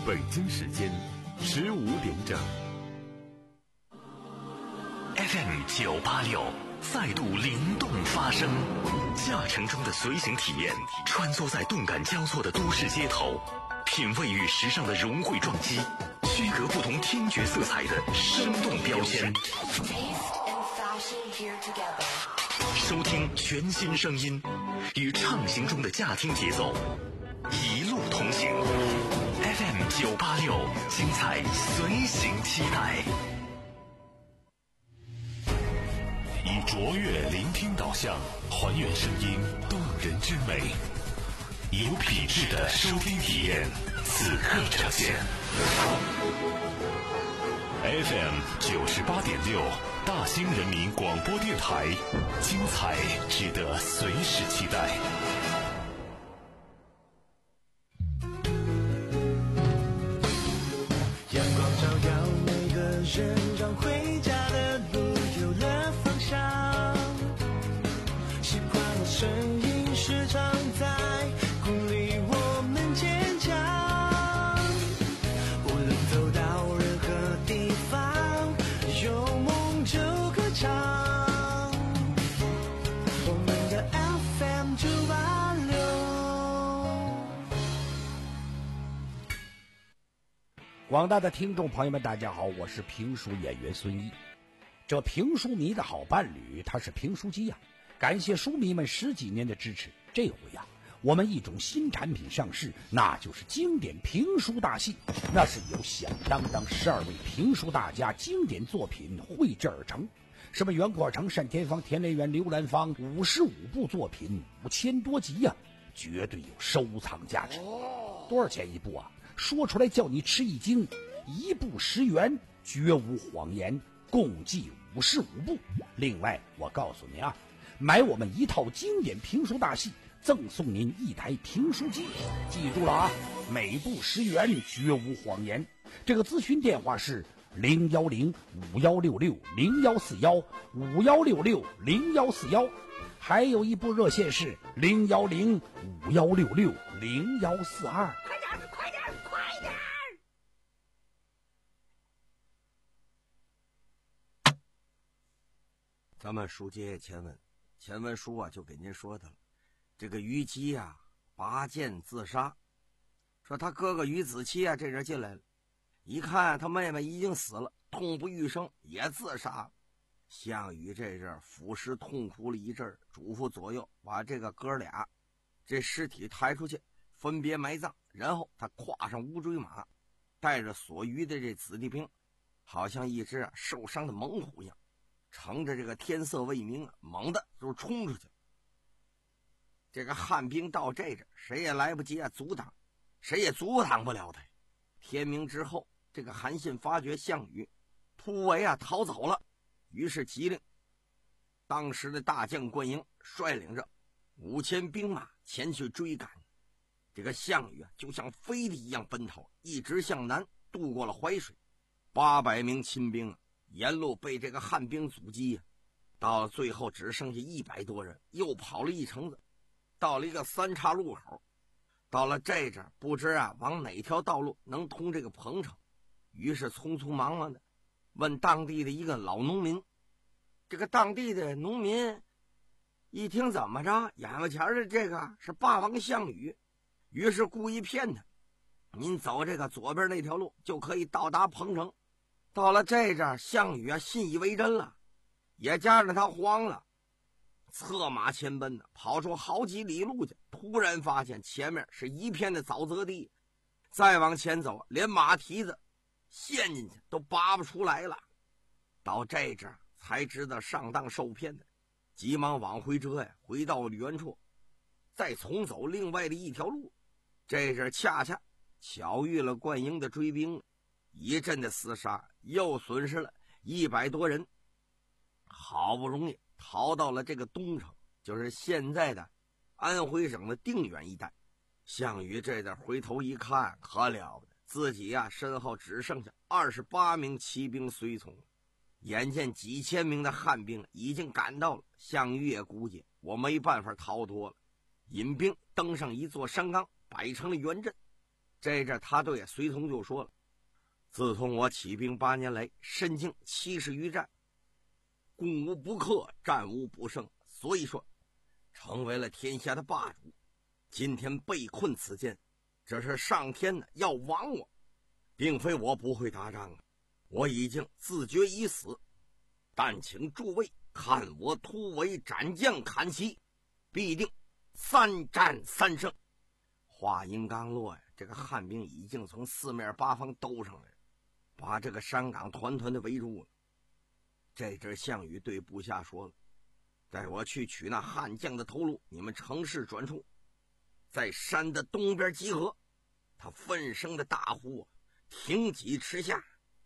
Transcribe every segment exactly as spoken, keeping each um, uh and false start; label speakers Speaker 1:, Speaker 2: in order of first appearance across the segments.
Speaker 1: 北京时间十五点整。
Speaker 2: F M 九八六再度灵动发声，驾乘中的随行体验，穿梭在动感交错的都市街头，品味与时尚的融汇撞击，区隔不同听觉色彩的生动标签。收听全新声音，与畅行中的驾听节奏一路同行。F M 九八六，精彩随行期待。以卓越聆听导向，还原声音动人之美，有品质的收听体验，此刻呈现。F M 九十八点六，大兴人民广播电台，精彩值得随时期待。
Speaker 3: 阳光照耀每个人，让回家的路有了方向。习惯的声音时常在鼓励我们坚强。无论走到任何地方，有梦就歌唱。我们的 F M 九八六。
Speaker 4: 广大的听众朋友们，大家好，我是评书演员孙一。这评书迷的好伴侣，他是评书机呀、啊。感谢书迷们十几年的支持，这回呀、啊，我们一种新产品上市，那就是经典评书大戏。那是由响当当十二位评书大家经典作品绘制而成，什么袁阔成、单田芳、田连元、刘兰芳，五十五部作品，五千多集呀、啊，绝对有收藏价值。多少钱一部啊？说出来叫你吃一惊，一部十元，绝无谎言，共计五十五部。另外，我告诉你啊，买我们一套经典评书大戏，赠送您一台评书机。记住了啊，每部十元，绝无谎言。这个咨询电话是零幺零五幺六六零幺四幺五幺六六零幺四幺，还有一部热线是零幺零五幺六六零幺四二。
Speaker 5: 快点，快点，快点！
Speaker 6: 咱们书接前文，前文书啊就给您说的了。这个虞姬啊拔剑自杀，说他哥哥虞子期啊这人进来了，一看他妹妹已经死了，痛不欲生，也自杀了。项羽这阵俯视痛哭了一阵，嘱咐左右把这个哥俩这尸体抬出去，分别埋葬，然后他跨上乌骓马，带着所余的这子弟兵，好像一只啊受伤的猛虎一样，乘着这个天色未明啊，猛地就冲出去了。这个汉兵到这阵，谁也来不及啊阻挡，谁也阻挡不了他。天明之后，这个韩信发觉项羽突围啊逃走了，于是急令当时的大将关营率领着五千兵马前去追赶。这个项羽啊就像飞的一样奔逃，一直向南渡过了淮水。八百名亲兵啊沿路被这个汉兵阻击啊，到了最后只剩下一百多人，又跑了一程子，到了一个三岔路口。到了这阵不知啊往哪条道路能通这个彭城，于是匆匆忙忙的问当地的一个老农民。这个当地的农民一听怎么着，眼巴前的这个是霸王项羽，于是故意骗他，您走这个左边那条路就可以到达彭城。到了这阵项羽啊信以为真了，也加上他慌了，策马前奔的，跑出好几里路去，突然发现前面是一片的沼泽地，再往前走连马蹄子陷进去都拔不出来了。到这阵才知道上当受骗的，急忙往回折呀，回到原处，再重走另外的一条路。这阵恰恰巧遇了灌营的追兵，一阵的厮杀，又损失了一百多人，好不容易逃到了这个东城，就是现在的安徽省的定远一带。项羽这阵回头一看，可了不得，自己呀、啊、身后只剩下二十八名骑兵随从，眼见几千名的汉兵已经赶到了，项羽也估计我没办法逃脱了，引兵登上一座山岗，摆成了圆阵。 这阵他对随从就说了：“自从我起兵八年来，身经七十余战，攻无不克，战无不胜，所以说成为了天下的霸主。今天被困此间，这是上天呢要亡我，并非我不会打仗啊，我已经自决已死。但请诸位看我突围斩将砍旗，必定三战三胜。”话音刚落呀，这个汉兵已经从四面八方兜上来了，把这个山岗团团的围住了。这阵项羽对部下说了：“带我去取那汉将的头颅，你们乘势转出，在山的东边集合。”他愤声的大呼：“挺戟持下！”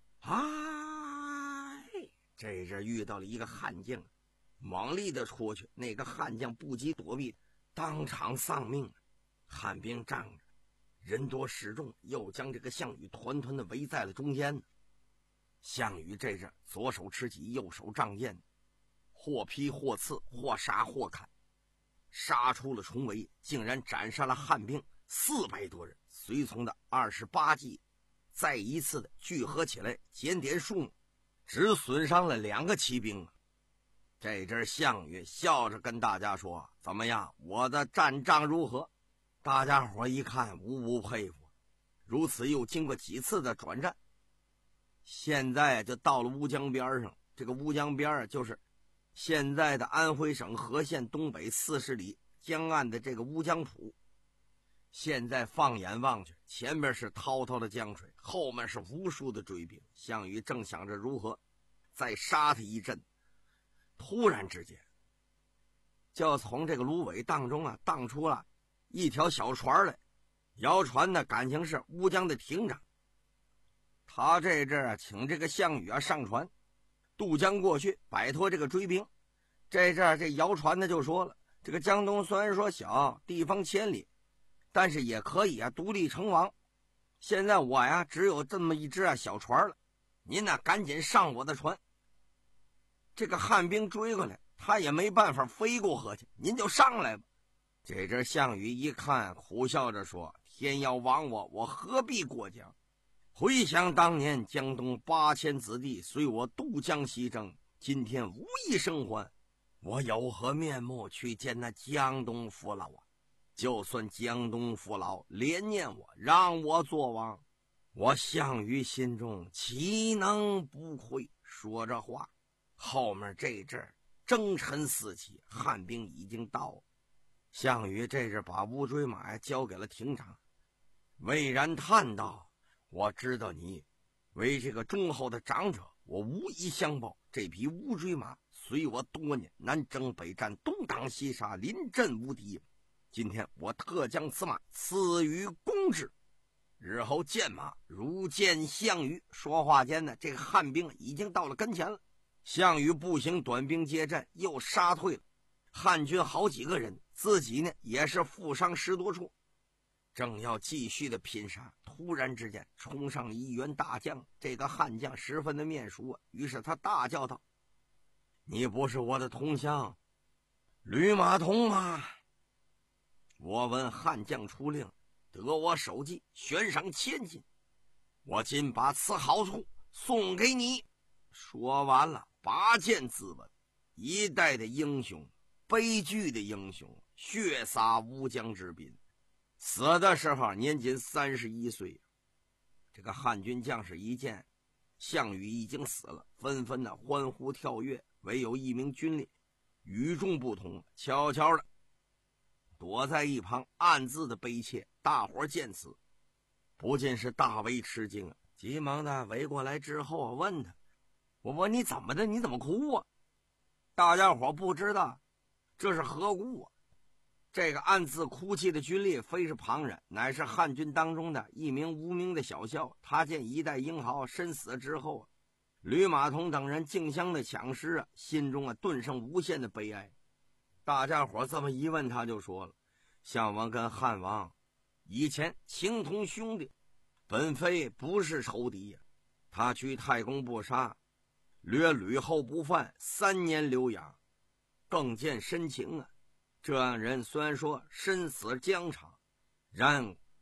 Speaker 6: 哎，这阵遇到了一个汉将，猛力的出去，那个汉将不及躲避，当场丧命。汉兵仗着人多势众，又将这个项羽团团的围在了中间。项羽这阵左手持戟，右手仗剑，或劈或刺，或杀或砍，杀出了重围，竟然斩杀了汉兵四百多人。随从的二十八骑再一次的聚合起来，检点数目，只损伤了两个骑兵啊。这阵项羽笑着跟大家说：“怎么样，我的战仗如何？”大家伙一看，无不佩服。如此又经过几次的转战，现在就到了乌江边上。这个乌江边就是现在的安徽省和县东北四十里江岸的这个乌江浦。现在放眼望去，前面是滔滔的江水，后面是无数的追兵。项羽正想着如何再杀他一阵，突然之间就从这个芦苇当中啊荡出了一条小船来，摇船的感情是乌江的亭长。他这阵啊请这个项羽啊上船渡江过去，摆脱这个追兵。这阵这摇船的就说了：“这个江东虽然说小，地方千里，但是也可以啊独立成王。现在我呀只有这么一只啊小船了，您呢赶紧上我的船。这个汉兵追过来，他也没办法飞过河去，您就上来吧。”这阵项羽一看，苦笑着说：“天要亡我，我何必过江？回想当年江东八千子弟随我渡江西征，今天无一生还，我有何面目去见那江东父老啊？就算江东父老怜念我，让我做王，我项羽心中岂能不愧？”说着话，后面这阵征尘四起，汉兵已经到了。项羽这阵把乌骓马交给了亭长，巍然叹道：“我知道你为这个忠厚的长者，我无以相报。这匹乌骓马随我多年，南征北战，东挡西杀，临阵无敌。今天我特将此马赐予公之，日后见马如见项羽。”说话间呢，这个汉兵已经到了跟前了。项羽步行短兵接战，又杀退了汉军好几个人，自己呢也是负伤十多处。正要继续的拼杀，突然之间冲上了一员大将。这个汉将十分的面熟啊，于是他大叫道：“你不是我的同乡吕马童吗？我闻汉将出令，得我首级，悬赏千金，我今把此好处送给你。”说完了，拔剑自刎。一代的英雄，悲剧的英雄，血洒乌江之滨，死的时候年仅三十一岁。这个汉军将士一见项羽已经死了，纷纷的欢呼跳跃，唯有一名军烈与众不同，悄悄的躲在一旁暗自的悲切。大伙见此不禁是大为吃惊啊，急忙的围过来之后问他：“我问你怎么的？你怎么哭啊？”大家伙不知道这是何故啊。这个暗自哭泣的军烈非是旁人，乃是汉军当中的一名无名的小校。他见一代英豪身死之后，吕马童等人竞相的抢尸啊，心中啊顿生无限的悲哀。大家伙这么一问，他就说了：“项王跟汉王以前情同兄弟，本非不是仇敌呀、啊。他居太公不杀，略吕后不犯，三年留养，更见深情啊。这样人虽然说身死疆场，然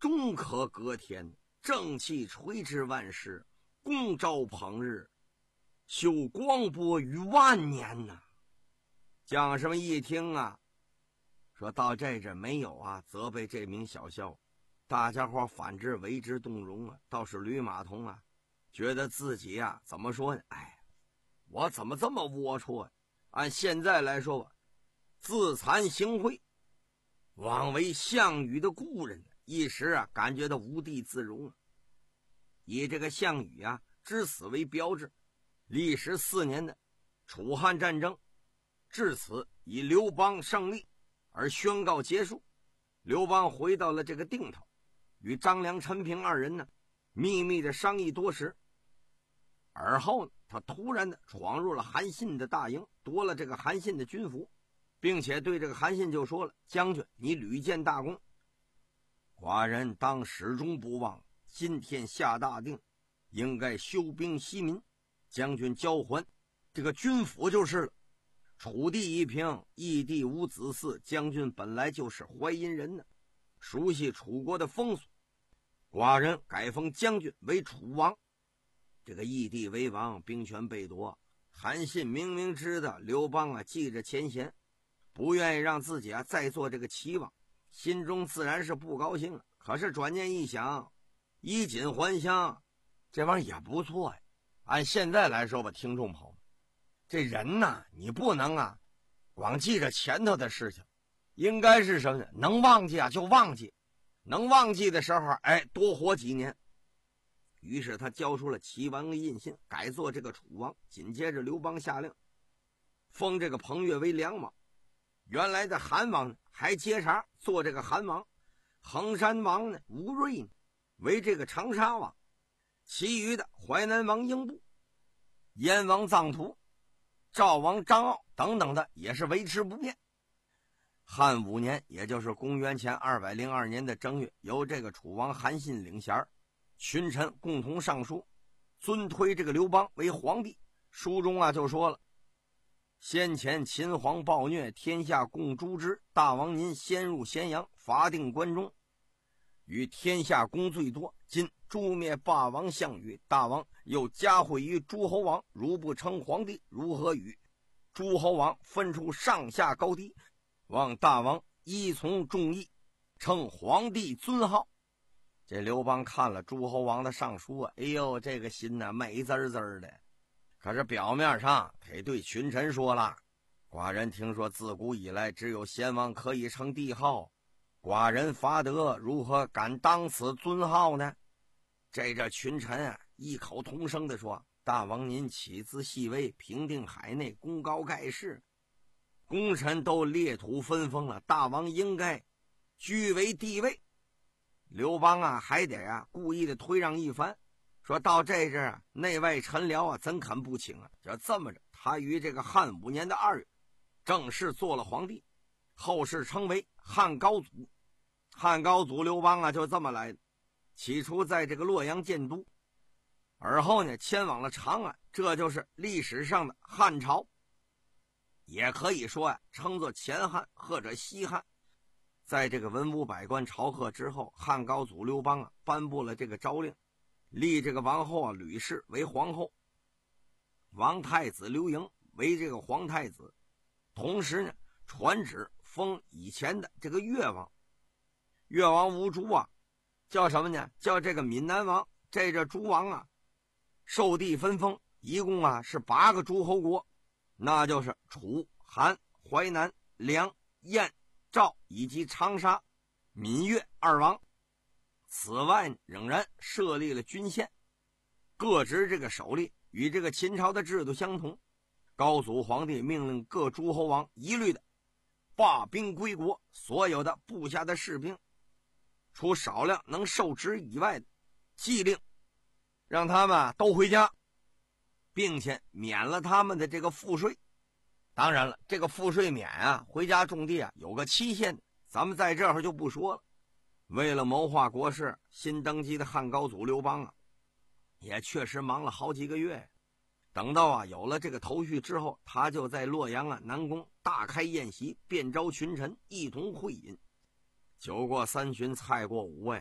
Speaker 6: 终可隔天，正气垂之万世，公昭烹日，修光波于万年呐、啊！将士们一听啊，说到这这没有啊责备这名小校，大家伙反之为之动容啊。倒是吕马童啊，觉得自己啊怎么说呢？哎，我怎么这么龌龊啊？按现在来说吧，自惭形秽，枉为项羽的故人，一时啊感觉到无地自容啊。以这个项羽啊之死为标志，历时四年的楚汉战争至此以刘邦胜利而宣告结束。刘邦回到了这个定陶，与张良、陈平二人呢秘密的商议多时。而后呢，他突然的闯入了韩信的大营，夺了这个韩信的军服，并且对这个韩信就说了：“将军，你屡建大功，寡人当始终不忘。今天下大定，应该休兵息民，将军交还这个军服就是了。楚地一平，异地无子嗣，将军本来就是淮阴人呢，熟悉楚国的风俗，寡人改封将军为楚王。这个异地为王，兵权被夺，韩信明明知道刘邦啊记着前嫌，不愿意让自己啊再做这个齐王，心中自然是不高兴了。可是转念一想，衣锦还乡，这玩意也不错呀。按现在来说吧，听众朋友，这人呐，你不能啊光记着前头的事情，应该是什么呢？能忘记啊就忘记，能忘记的时候，哎，多活几年。于是他交出了齐王的印信，改做这个楚王。紧接着刘邦下令封这个彭越为梁王，原来的韩王呢还接茬做这个韩王，衡山王呢吴瑞呢为这个长沙王，其余的淮南王英布、燕王臧荼、赵王张傲等等的也是维持不变。汉五年，也就是公元前二百零二年的正月，由这个楚王韩信领衔，群臣共同上书，尊推这个刘邦为皇帝。书中啊就说了：先前秦皇暴虐，天下共诛之，大王您先入咸阳，罚定关中，与天下功最多，今诛灭霸王项羽，大王又加惠于诸侯王，如不称皇帝，如何与诸侯王分出上下高低？望大王依从众议，称皇帝尊号。这刘邦看了诸侯王的上书啊，哎呦，这个心呐、啊、美滋滋的。可是表面上他对群臣说了：寡人听说自古以来只有先王可以称帝号，寡人伐德，如何敢当此尊号呢？这这群臣啊异口同声地说：大王您起自细微，平定海内，功高盖世，功臣都裂土分封了，大王应该居为帝位。刘邦啊还得啊故意的推让一番，说到这阵啊内外臣僚啊怎肯不请啊？就这么着，他于这个汉五年的二月正式做了皇帝，后世称为汉高祖。汉高祖刘邦啊就这么来的，起初在这个洛阳建都，而后呢迁往了长安，这就是历史上的汉朝，也可以说呀、啊、称作前汉或者西汉。在这个文武百官朝贺之后，汉高祖刘邦啊颁布了这个诏令，立这个王后啊吕氏为皇后，王太子刘盈为这个皇太子，同时呢传旨封以前的这个越王，越王吴珠啊叫什么呢？叫这个闽南王。这这诸王啊受地分封，一共啊是八个诸侯国，那就是楚、韩、淮南、梁、燕、赵以及长沙、闽越二王。此外仍然设立了郡县，各执这个首吏，与这个秦朝的制度相同。高祖皇帝命令各诸侯王一律的罢兵归国，所有的部下的士兵除少量能受职以外的，既令让他们都回家，并且免了他们的这个赋税。当然了，这个赋税免啊，回家种地啊有个期限的，咱们在这儿就不说了。为了谋划国事，新登基的汉高祖刘邦啊也确实忙了好几个月。等到啊有了这个头绪之后，他就在洛阳啊南宫大开宴席，便招群臣一同会饮。酒过三巡，菜过五味，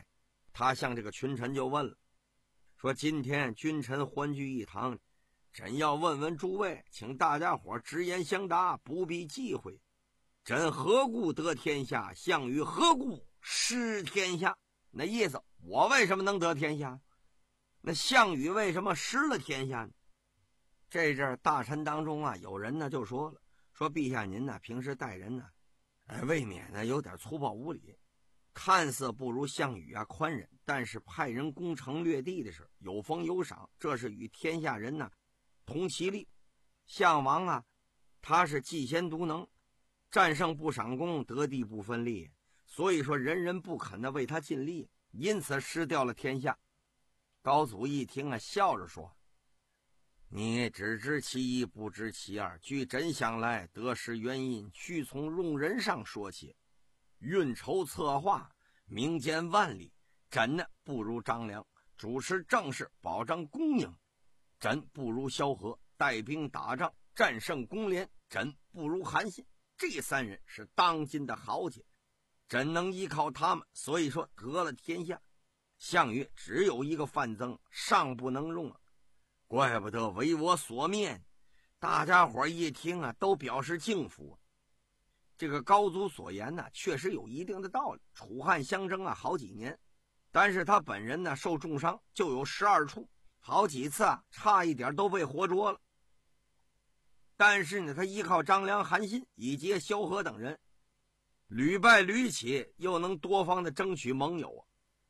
Speaker 6: 他向这个群臣就问了，说今天君臣欢聚一堂，朕要问问诸位，请大家伙直言相答，不必忌讳。朕何故得天下？项羽何故失天下？那意思，我为什么能得天下？那项羽为什么失了天下呢？这阵大臣当中啊，有人呢就说了，说陛下您呢平时待人呢，哎，未免呢有点粗暴无礼，看似不如项羽啊宽忍，但是派人攻城略地的时候有封有赏，这是与天下人呢同其利。项王啊，他是嫉贤独能，战胜不赏功，得地不分利，所以说人人不肯的为他尽力，因此失掉了天下。高祖一听啊，笑着说，你只知其一，不知其二。据朕想来，得失原因须从用人上说起。运筹策划，明鉴万里，朕呢不如张良；主持政事，保障公营，朕不如萧何；带兵打仗，战胜公廉，朕不如韩信。这三人是当今的豪杰，朕能依靠他们，所以说得了天下。项羽只有一个范增，尚不能用啊，怪不得为我所灭。大家伙一听啊，都表示敬服。这个高祖所言呢，确实有一定的道理。楚汉相争啊，好几年，但是他本人呢受重伤，就有十二处，好几次啊，差一点都被活捉了。但是呢，他依靠张良、韩信以及萧何等人，屡败屡起，又能多方的争取盟友啊，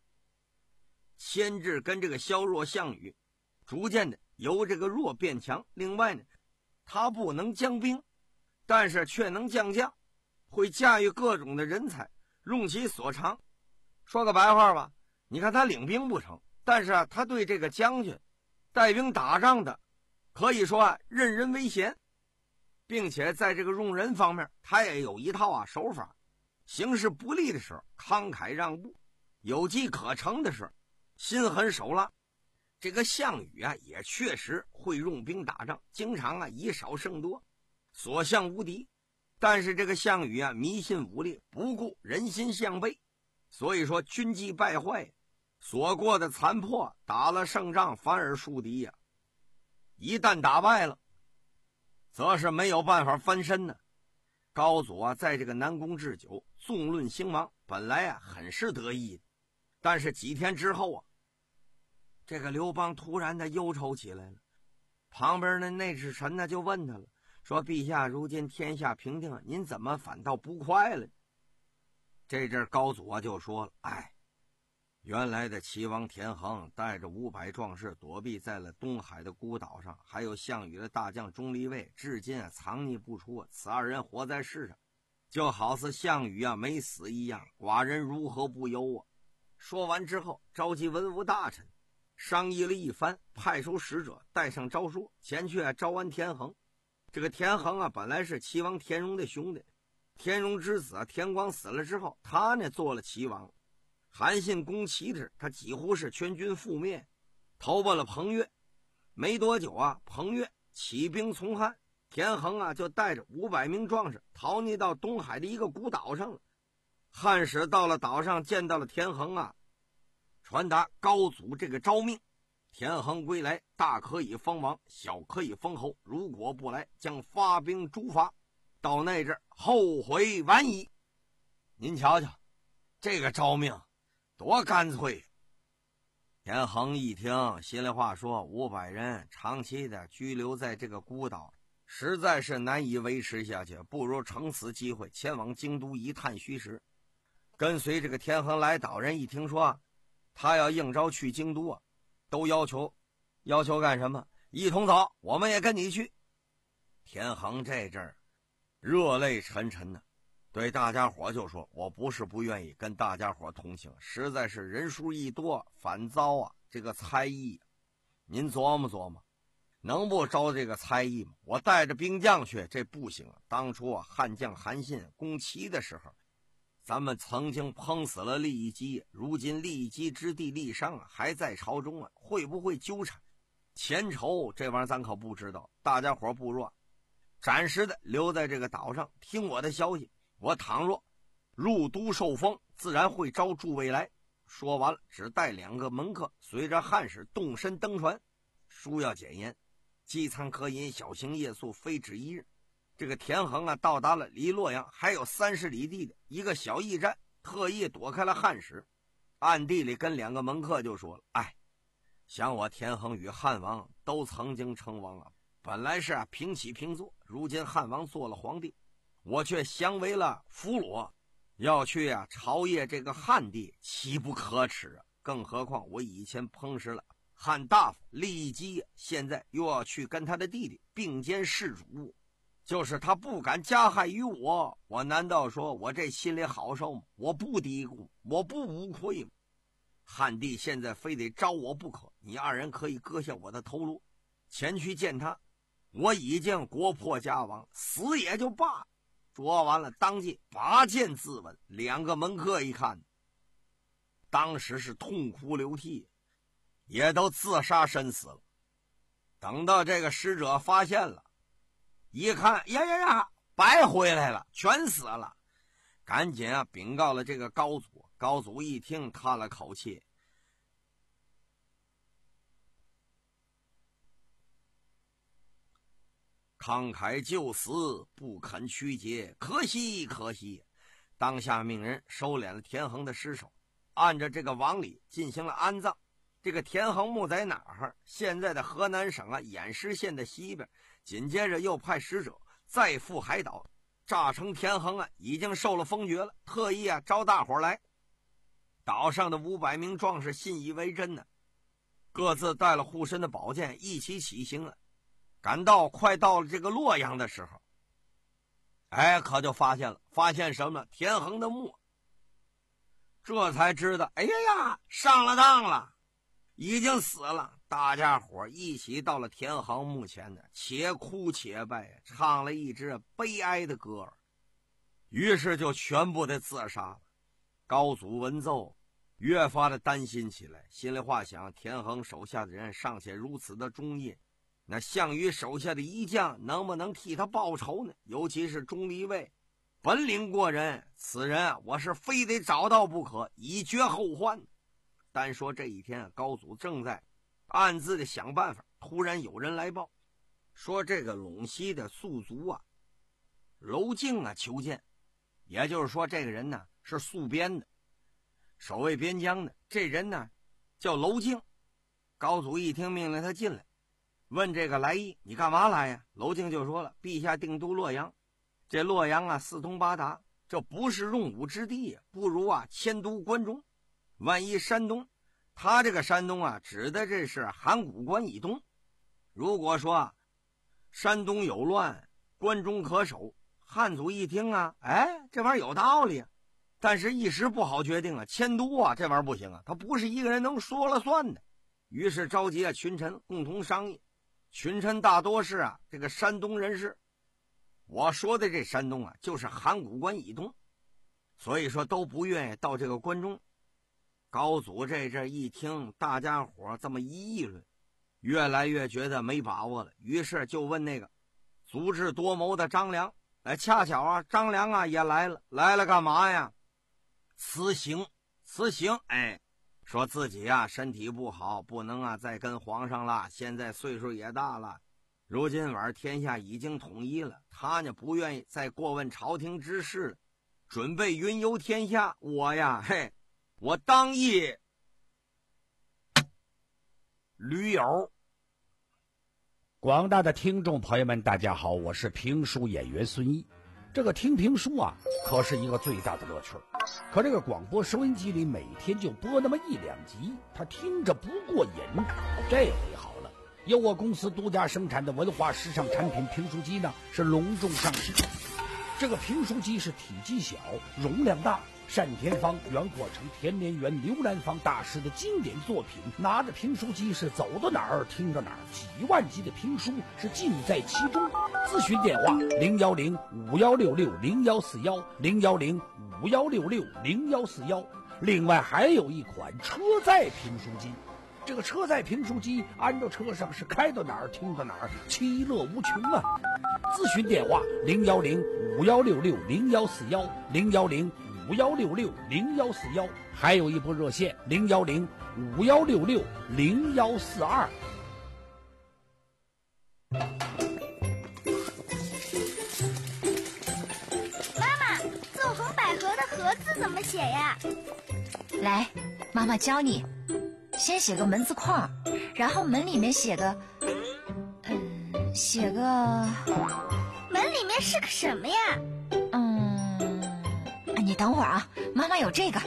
Speaker 6: 牵制跟这个削弱项羽，逐渐的由这个弱变强。另外呢，他不能将兵，但是却能将将，会驾驭各种的人才，用其所长。说个白话吧，你看他领兵不成，但是啊，他对这个将军带兵打仗的，可以说啊，任人唯贤，并且在这个用人方面，他也有一套啊手法。形势不利的时候慷慨让步，有机可乘的时候心狠手辣。这个项羽啊，也确实会用兵打仗，经常啊以少胜多，所向无敌。但是这个项羽啊，迷信武力，不顾人心向背，所以说军纪败坏，所过的残破，打了胜仗反而输敌呀、啊。一旦打败了，则是没有办法翻身呢。高祖啊，在这个南宫置酒，纵论兴亡，本来啊很是得意的，但是几天之后啊，这个刘邦突然的忧愁起来了。旁边的内侍臣呢就问他了，说陛下如今天下平定，您怎么反倒不快了？这阵高祖啊就说了，哎，原来的齐王田横带着五百壮士躲避在了东海的孤岛上，还有项羽的大将钟离昧，至今啊藏匿不出，此二人活在世上，就好似项羽啊没死一样，寡人如何不忧啊？说完之后，召集文武大臣商议了一番，派出使者带上诏书前去啊招安田横。这个田横啊本来是齐王田荣的兄弟，田荣之子啊田光死了之后，他呢做了齐王。韩信攻齐时，他几乎是全军覆灭，投奔了彭越。没多久啊，彭越起兵从汉，田横啊就带着五百名壮士逃匿到东海的一个孤岛上了。汉使到了岛上，见到了田横啊，传达高祖这个诏命：田横归来，大可以封王，小可以封侯，如果不来，将发兵诛伐。到那阵后悔晚矣。您瞧瞧，这个诏命多干脆！田横一听，心里话说，五百人长期的居留在这个孤岛，实在是难以维持下去，不如乘此机会前往京都一探虚实。跟随这个田横来岛人一听说他要应召去京都啊，都要求要求干什么？一同走，我们也跟你去。田横这阵儿热泪沉沉的，对大家伙就说，我不是不愿意跟大家伙同行，实在是人数一多，反遭啊这个猜疑。您琢磨琢磨，能不招这个猜疑吗？我带着兵将去，这不行啊。当初啊汉将韩信攻齐的时候，咱们曾经碰死了郦姬，如今郦姬之地郦商啊还在朝中啊，会不会纠缠前仇？这玩意儿咱可不知道。大家伙不若暂时的留在这个岛上，听我的消息。我倘若入都受封，自然会招诸位来。 说完了，只带两个门客随着汉使动身登船。书要简言，饥餐渴饮，小行夜宿，非止一日。这个田横啊，到达了离洛阳还有三十里地的一个小驿站，特意躲开了汉使，暗地里跟两个门客就说了：“哎，想我田横与汉王都曾经称王啊，本来是啊平起平坐，如今汉王做了皇帝，我却降为了俘虏，要去啊朝谒这个汉帝，岂不可耻啊？更何况我以前烹食了汉大夫利基，现在又要去跟他的弟弟并肩事主，就是他不敢加害于我，我难道说我这心里好受吗？我不嘀咕，我不无愧吗？汉帝现在非得招我不可，你二人可以割下我的头颅，前去见他。我已经国破家亡，死也就罢了。”说完了，当即拔剑自刎。两个门客一看，当时是痛哭流涕，也都自杀身死了。等到这个使者发现了，一看，呀呀呀，白回来了，全死了。赶紧啊禀告了这个高祖。高祖一听，叹了口气，慷慨就死，不肯屈节，可惜可惜。当下命人收敛了田横的尸首，按照这个往里进行了安葬。这个田横墓在哪儿？现在的河南省啊偃师县的西边。紧接着又派使者再赴海岛，诈称田横啊已经受了封爵了，特意啊招大伙来。岛上的五百名壮士信以为真呢，各自带了护身的宝剑，一起起行啊。赶到快到了这个洛阳的时候，哎，可就发现了，发现什么？田横的墓。这才知道，哎呀呀，上了当了，已经死了。大家伙一起到了田横墓前呢，且哭且拜，唱了一支悲哀的歌儿，于是就全部的自杀了。高祖闻奏，越发的担心起来，心里话想：田横手下的人尚且如此的忠义，那项羽手下的一将能不能替他报仇呢？尤其是钟离昧，本领过人，此人我是非得找到不可，以绝后患。单说这一天，高祖正在暗自的想办法，突然有人来报，说这个陇西的宿卒啊娄敬啊求见。也就是说，这个人呢是戍边的，守卫边疆的。这人呢叫娄敬。高祖一听，命令他进来，问这个来意，你干嘛来呀？娄敬就说了，陛下定都洛阳，这洛阳啊四通八达，这不是用武之地，不如啊迁都关中。万一山东，他这个山东啊指的这是函谷关以东。如果说山东有乱，关中可守。汉祖一听啊，哎，这玩意儿有道理啊，但是一时不好决定啊，迁都啊这玩意儿不行啊，他不是一个人能说了算的。于是召集啊群臣共同商议。群臣大多是啊这个山东人士，我说的这山东啊就是函谷关以东，所以说都不愿意到这个关中。高祖这阵一听大家伙这么一议论，越来越觉得没把握了，于是就问那个足智多谋的张良。哎，恰巧啊张良啊也来了。来了干嘛呀？辞行。辞行。哎，说自己啊身体不好，不能啊再跟皇上了，现在岁数也大了，如今晚天下已经统一了，他呢不愿意再过问朝廷之事了，准备云游天下。我呀嘿我当一驴友。
Speaker 4: 广大的听众朋友们，大家好，我是评书演员孙一。这个听评书啊，可是一个最大的乐趣。可这个广播收音机里每天就播那么一两集，他听着不过瘾。这回好了，由我公司独家生产的文化时尚产品评书机呢，是隆重上市。这个评书机是体积小，容量大，单田芳、袁阔成、田连元、刘兰芳大师的经典作品，拿着评书机是走到哪儿听到哪儿，几万集的评书是尽在其中。咨询电话零幺零五幺六六零幺四幺零幺零五幺六六零幺四幺。另外还有一款车载评书机，这个车载评书机安到车上是开到哪儿听到哪儿，其乐无穷啊！咨询电话零幺零五幺六六零幺四幺零幺零五五幺六六零幺四幺，还有一部热线零幺零五幺六六零幺四二。
Speaker 5: 妈妈，纵横捭阖的阖字怎么写呀？
Speaker 7: 来，妈妈教你。先写个门字框，然后门里面写个，嗯，写个。
Speaker 5: 门里面是个什么呀？
Speaker 7: 嗯，你等会儿啊，妈妈有这个。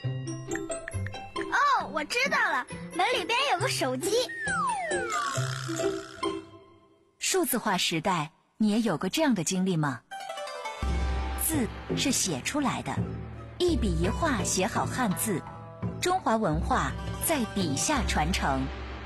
Speaker 5: 哦，我知道了，门里边有个手机。
Speaker 7: 数字化时代，你也有过这样的经历吗？字是写出来的，一笔一画写好汉字，中华文化在笔下传承。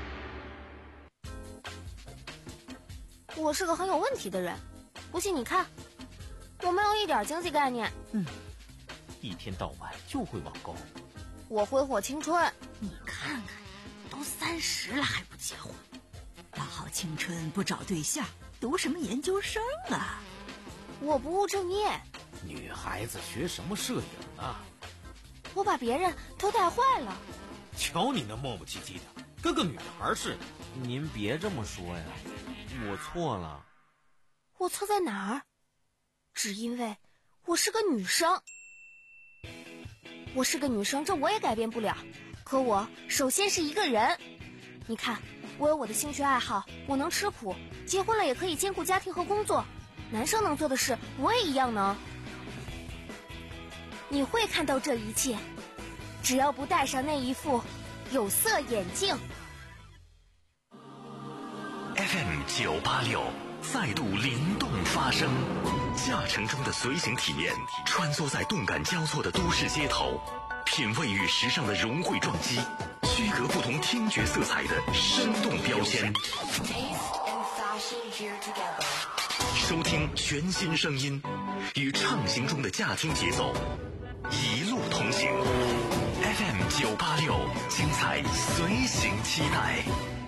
Speaker 8: 我是个很有问题的人，不信你看，我没有一点经济概念。
Speaker 9: 嗯，一天到晚就会网购。
Speaker 8: 我挥霍青春。
Speaker 10: 你看看，都三十了还不结婚，大好青春不找对象，读什么研究生啊？
Speaker 8: 我不务正业。
Speaker 9: 女孩子学什么摄影啊？
Speaker 8: 我把别人都带坏了。
Speaker 9: 瞧你那磨磨唧唧的，跟个女孩似的。
Speaker 11: 您别这么说呀，我错了。
Speaker 8: 我错在哪儿？只因为我是个女生。我是个女生，这我也改变不了。可我首先是一个人。你看，我有我的兴趣爱好，我能吃苦，结婚了也可以兼顾家庭和工作。男生能做的事，我也一样能。你会看到这一切，只要不戴上那一副有色眼镜。
Speaker 2: F M 九八六赛度灵动发声，驾乘中的随行体验，穿梭在动感交错的都市街头，品味与时尚的融汇撞击，区隔不同听觉色彩的生动标签。收听全新声音，与畅行中的驾听节奏，一路同行。F M 九八六，精彩随行期待。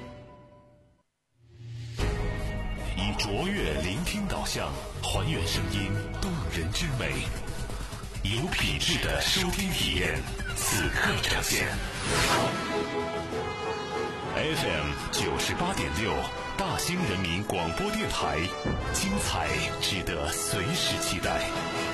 Speaker 1: 以卓越聆听导向，还原声音动人之美，有品质的收听体验，此刻呈现。F M 九十八点六，大兴人民广播电台，精彩值得随时期待。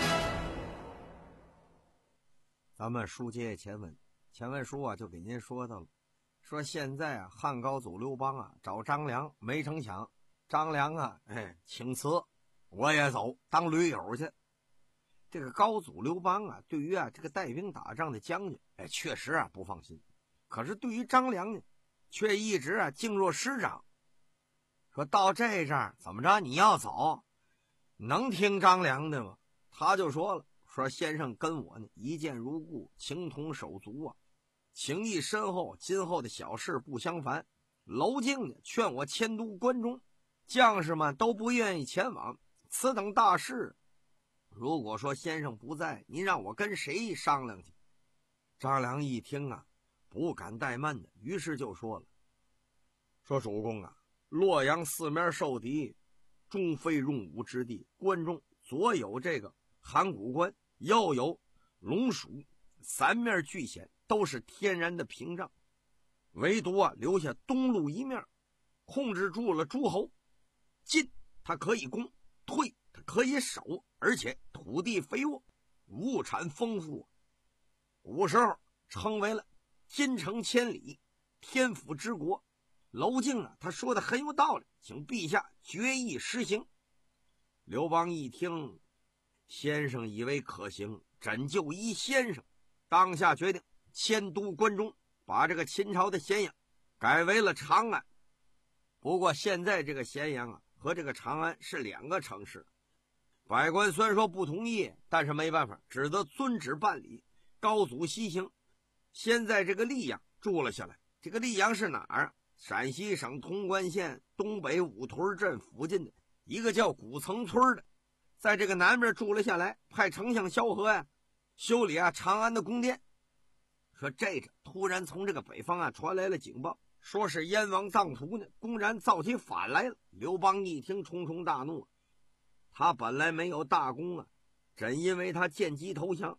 Speaker 6: 咱们书接前文，前文书啊就给您说到了，说现在啊汉高祖刘邦啊找张良，没成想张良啊哎请辞，我也走当驴友去。这个高祖刘邦啊对于啊这个带兵打仗的将军哎确实啊不放心，可是对于张良呢却一直啊敬若师长。说到这阵怎么着你要走，能听张良的吗？他就说了，说先生跟我呢一见如故，情同手足啊，情谊深厚，今后的小事不相烦。娄敬呢劝我迁都关中，将士们都不愿意前往，此等大事，如果说先生不在，您让我跟谁商量去？张良一听啊不敢怠慢的，于是就说了，说主公啊，洛阳四面受敌，终非用武之地，关中左有这个函谷关，右有龙蜀，三面据险，都是天然的屏障，唯独啊留下东路一面，控制住了诸侯，进他可以攻，退他可以守，而且土地肥沃，物产丰富，古时候称为了金城千里，天府之国。娄敬啊他说的很有道理，请陛下决议实行。刘邦一听，先生以为可行，朕就依先生，当下决定迁都关中，把这个秦朝的咸阳改为了长安。不过现在这个咸阳啊和这个长安是两个城市，百官虽然说不同意，但是没办法，只得遵旨办理。高祖西行，先在这个溧阳住了下来。这个溧阳是哪儿啊？陕西省潼关县东北五屯镇附近的一个叫古城村的，在这个南边住了下来，派丞相萧何呀、啊、修理啊长安的宫殿。说这着突然从这个北方啊传来了警报，说是燕王臧荼呢公然造起反来了。刘邦一听重重大怒，他本来没有大功啊，朕因为他见机投降，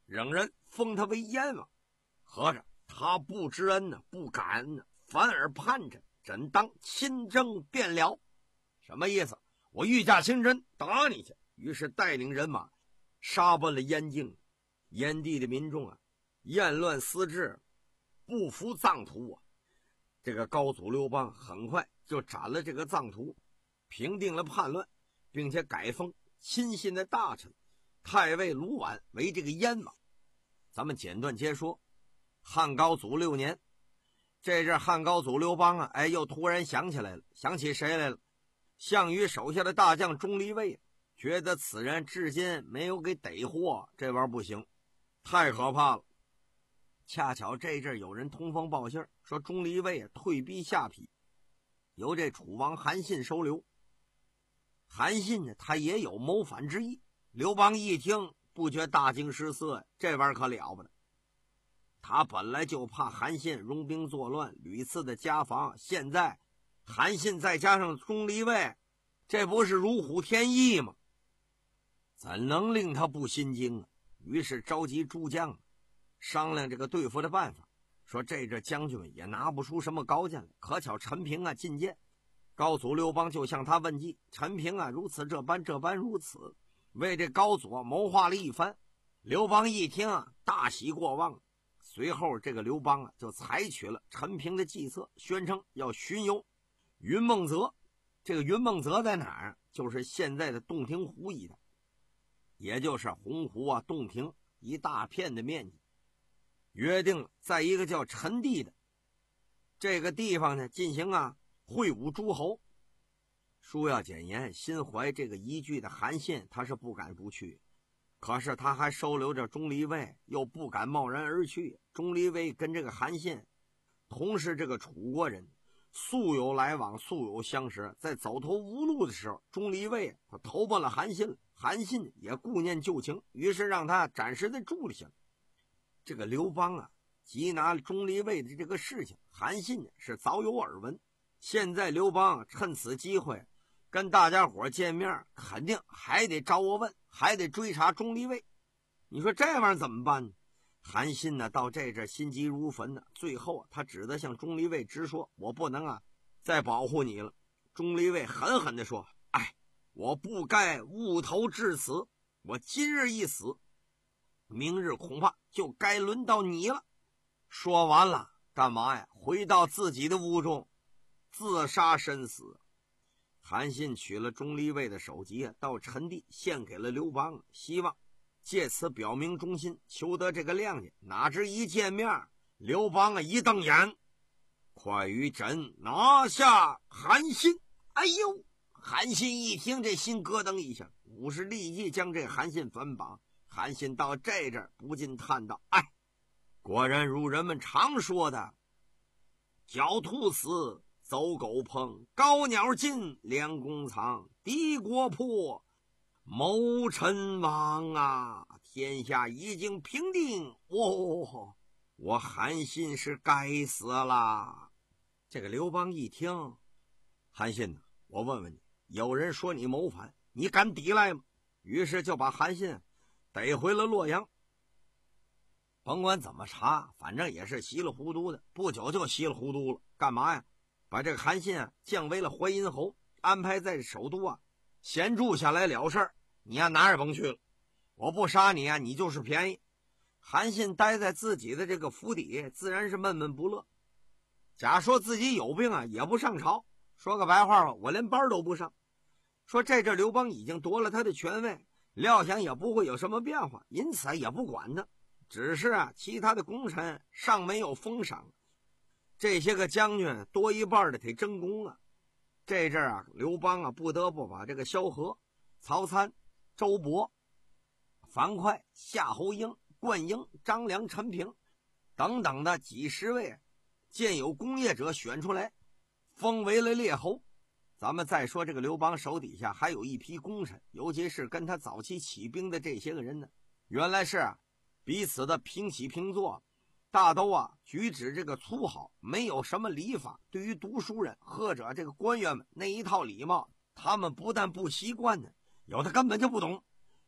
Speaker 6: 仍然封他为燕王。合着他不知恩呢，不感恩呢，反而叛臣，怎当亲征便了？什么意思？我御驾亲征打你去。于是带领人马杀奔了燕境。燕地的民众啊，厌乱思治，不服藏徒啊。这个高祖刘邦很快就斩了这个藏徒，平定了叛乱，并且改封亲信的大臣太尉卢绾为这个燕王。咱们简短接说。汉高祖六年，这阵汉高祖刘邦啊，哎，又突然想起来了，想起谁来了？项羽手下的大将钟离昧，觉得此人至今没有给逮获，这玩意儿不行，太可怕了。恰巧这阵有人通风报信，说钟离昧退逼下邳，由这楚王韩信收留。韩信呢，他也有谋反之意。刘邦一听，不觉大惊失色，这玩意儿可了不得。他本来就怕韩信拥兵作乱，屡次的家防，现在韩信再加上钟离昧，这不是如虎添翼吗？怎能令他不心惊啊？于是召集诸将商量这个对付的办法，说这这将军们也拿不出什么高见来。可巧陈平啊进谏，高祖刘邦就向他问计，陈平啊如此这般这般如此，为这高祖谋划了一番。刘邦一听啊，大喜过望。随后这个刘邦啊就采取了陈平的计策，宣称要巡游云梦泽。这个云梦泽在哪儿？就是现在的洞庭湖一带，也就是洪湖啊洞庭一大片的面积。约定了在一个叫陈地的这个地方呢进行啊会晤诸侯。书要简言，心怀这个疑惧的韩信他是不敢不去，可是他还收留着钟离昧，又不敢贸然而去。钟离昧跟这个韩信同是这个楚国人，素有来往，素有相识。在走投无路的时候，钟离昧他投奔了韩信，韩信也顾念旧情，于是让他暂时的住了下来。这个刘邦啊缉拿钟离昧的这个事情，韩信是早有耳闻。现在刘邦趁此机会跟大家伙见面，肯定还得找我问，还得追查钟离昧。你说这玩意儿怎么办呢？韩信呢到这阵心急如焚呢，最后啊他只得向钟离昧直说，我不能啊再保护你了。钟离昧狠狠地说，哎，我不该误头至此，我今日一死，明日恐怕就该轮到你了。说完了，干嘛呀？回到自己的屋中自杀身死。韩信取了钟离昧的首级，到陈地献给了刘邦，希望借此表明忠心，求得这个谅解。哪知一见面，刘邦啊一瞪眼，快与朕拿下韩信。哎呦，韩信一听，这心咯噔一下，武士立即将这韩信反绑。韩信到这阵不禁叹道，哎，果然如人们常说的，狡兔死，走狗烹，高鸟尽，良弓藏，敌国破，谋臣亡啊！天下已经平定，哦，我韩信是该死了。这个刘邦一听，韩信呢，我问问你，有人说你谋反，你敢抵赖吗？于是就把韩信逮回了洛阳。甭管怎么查，反正也是稀里糊涂的，不久就稀里糊涂了。干嘛呀？把这个韩信啊降为了淮阴侯，安排在首都啊闲住下来了事儿。你呀哪儿也甭去了，我不杀你啊，你就是便宜。韩信待在自己的这个府邸，自然是闷闷不乐。假说自己有病啊，也不上朝。说个白话吧，我连班都不上。说这阵刘邦已经夺了他的权位，料想也不会有什么变化，因此也不管他。只是啊，其他的功臣尚没有封赏，这些个将军多一半的得争功啊。这阵啊，刘邦啊不得不把这个萧何、曹参、周勃、樊哙、夏侯婴、灌婴、张良、陈平等等的几十位建有功业者选出来，封为了列侯。咱们再说这个刘邦手底下还有一批功臣，尤其是跟他早期起兵的这些个人呢，原来是啊彼此的平起平坐，大都啊举止这个粗豪，没有什么礼法。对于读书人或者这个官员们那一套礼貌，他们不但不习惯呢，有的根本就不懂。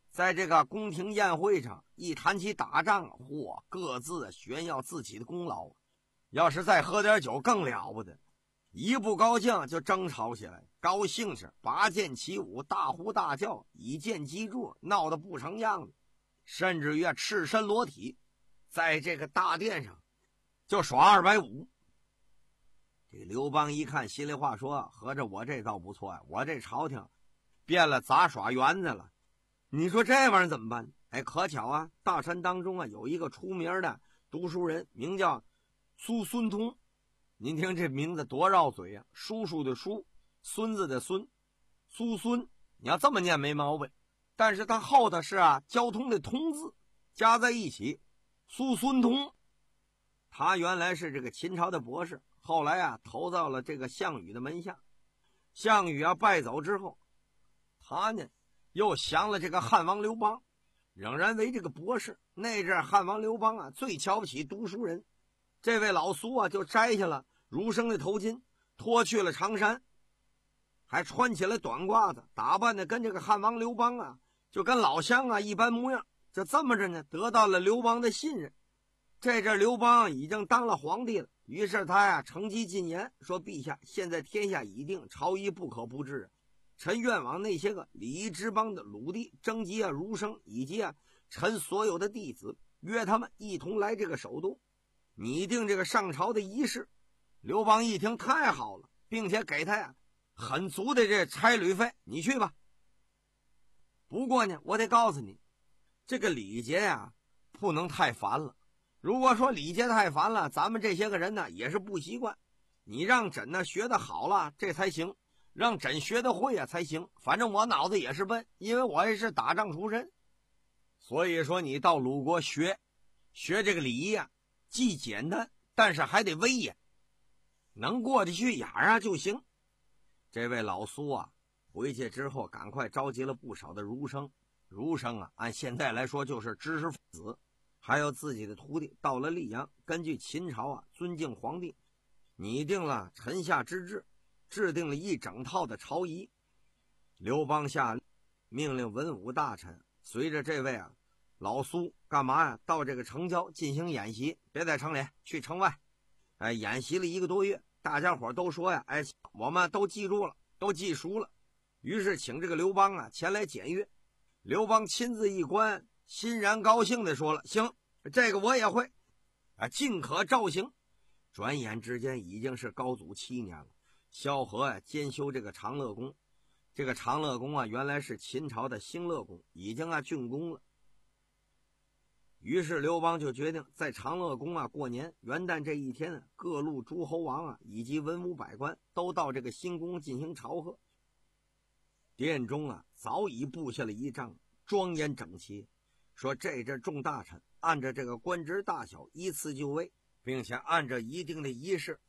Speaker 6: 在这个宫廷宴会上一谈起打仗，嚯，各自炫耀自己的功劳。要是再喝点酒更了不得，一不高兴就争吵起来，高兴时拔剑起舞，大呼大叫，以剑击柱，闹得不成样子，甚至于赤身裸体在这个大殿上就耍二百五。这刘邦一看，心里话说，合着我这倒不错呀，我这朝廷变了杂耍园子了。你说这玩意儿怎么办？哎，可巧啊，大臣当中啊有一个出名的读书人，名叫苏孙通。您听这名字多绕嘴啊，叔叔的叔，孙子的孙，苏孙，你要这么念没毛病。但是他后头是啊交通的通字加在一起，苏孙通。他原来是这个秦朝的博士，后来啊投到了这个项羽的门下。项羽啊败走之后，他呢又降了这个汉王刘邦，仍然为这个博士。那阵汉王刘邦啊最瞧不起读书人，这位老苏啊就摘下了儒生的头巾，脱去了长衫，还穿起了短褂子，打扮的跟这个汉王刘邦啊就跟老乡啊一般模样。就这么着呢得到了刘邦的信任。这阵刘邦已经当了皇帝了，于是他呀乘机进言说，陛下，现在天下已定，朝议不可不治，臣愿往那些个礼仪之邦的鲁地征集啊儒生以及啊臣所有的弟子，约他们一同来这个首都，拟定这个上朝的仪式。刘邦一听太好了，并且给他呀很足的这差旅费，你去吧。不过呢，我得告诉你，这个礼节呀不能太烦了。如果说礼节太烦了，咱们这些个人呢也是不习惯。你让朕呢学得好了，这才行；让朕学得会啊才行。反正我脑子也是笨，因为我也是打仗出身。所以说你到鲁国学学这个礼仪啊，既简单，但是还得威严，能过得去眼儿啊就行。这位老苏啊回去之后赶快召集了不少的儒生。儒生啊按现在来说就是知识分子，还有自己的徒弟，到了溧阳，根据秦朝啊尊敬皇帝，拟定了臣下之制，制定了一整套的朝仪。刘邦下命令文武大臣随着这位啊老苏干嘛呀？到这个城郊进行演习，别在城里，去城外。哎，演习了一个多月，大家伙都说呀，哎，我们都记住了，都记熟了。于是请这个刘邦啊前来检阅。刘邦亲自一观，欣然高兴地说了，行，这个我也会啊，尽可照行。转眼之间已经是高祖七年了，萧何啊兼修这个长乐宫。这个长乐宫啊原来是秦朝的兴乐宫，已经啊竣工了。于是刘邦就决定在长乐宫啊过年。元旦这一天啊，各路诸侯王啊以及文武百官都到这个新宫进行朝贺。殿中啊早已布下了一帐，庄严整齐。说这阵众大臣按照这个官职大小依次就位，并且按照一定的仪式